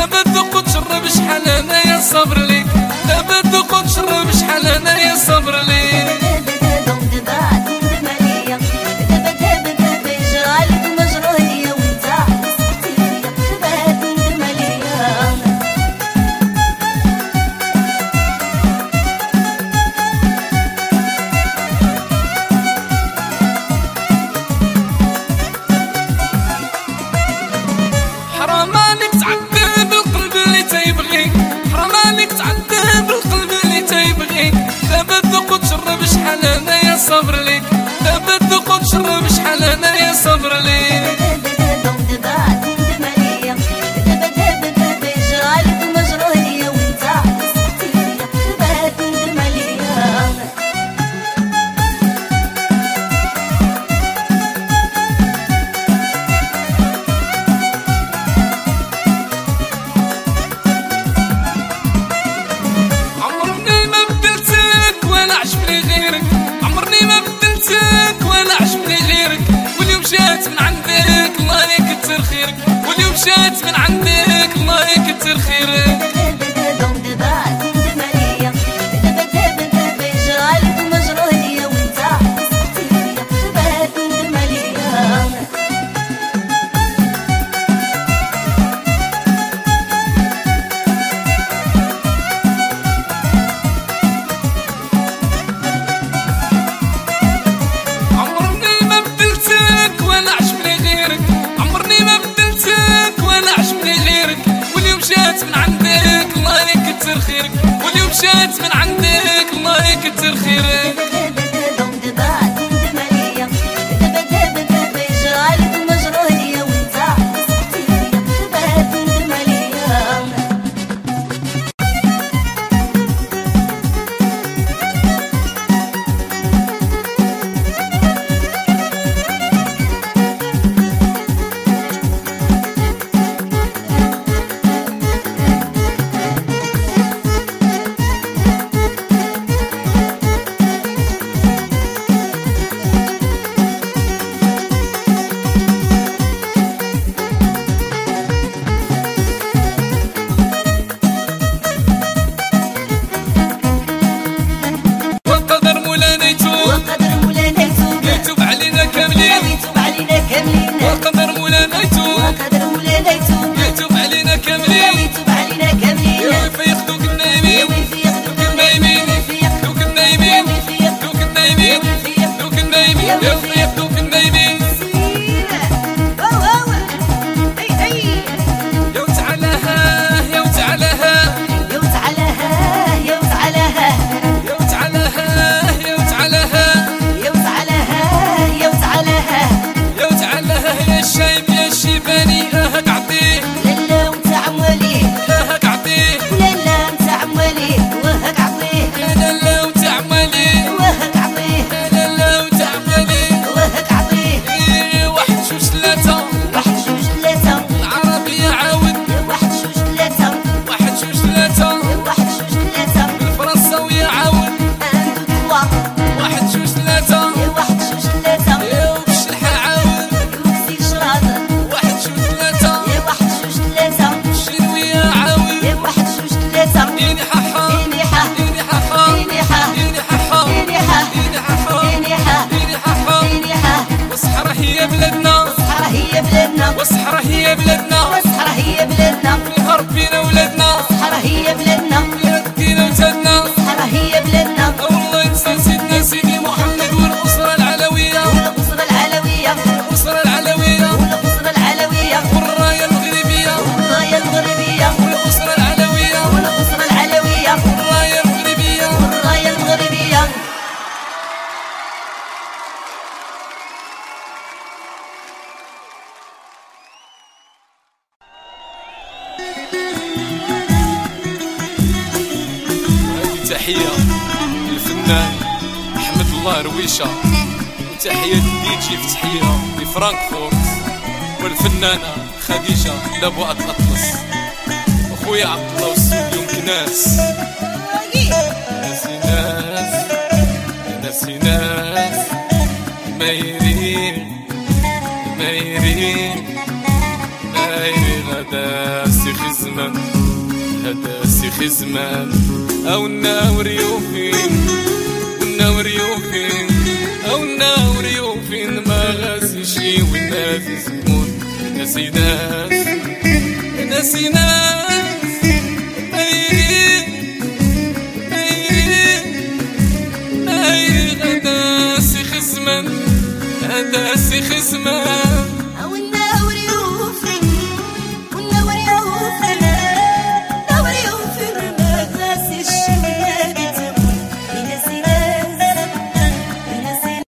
دابا تذوق وتشرب شحال انايا صابر ليك، دابا تذوق وتشرب شحال انايا صابر ليك. حرام عليك تعذب القلب اللي تيبغيك، حرام عليك تعذب القلب اللي تيبغيك، دابا تذوق وتشرب شحال انايا صابر ليك، دابا تذوق وتشرب شحال انايا صابر ليك. مشات من عندك الله يكتر خيرك، واليوم مشات من عندك الله يكتر خيرك. من عندك الله يكتر خيرك، واليوم مشات من عندك الله يكتر خيرك. والصحراء هي بلادنا، والصحراء هي بلادنا، الهرب بينا ولادنا، الصحراء هي بلادنا، بلادنا وتادنا، الصحراء هي بلادنا. والله ينسى سيدنا سيدي محمد والأسرة العلوية، والأسرة العلوية، والأسرة العلوية، والأسرة العلوية، والراية المغربية، والراية المغربية، والأسرة العلوية، والأسرة العلوية، والراية المغربية، والراية المغربية. تحية للفنان أحمد الله رويشة، وتحية لديجي فتحية لفرانكفورت، والفنانة خديجة لابو أطلس، وخويا عبد الله واستوديو مكناس. ناسي ناس ناسي ناس مايرين مايرين مايرين غدا سي خزان. زمان هذا سيخ زمان او الناور يوفين والناور يوفين او الناور يوفين ما غاسي شي والناس يسمون ناسي ناس ناسي ناس هذا سيخ زمان هذا سيخ زمان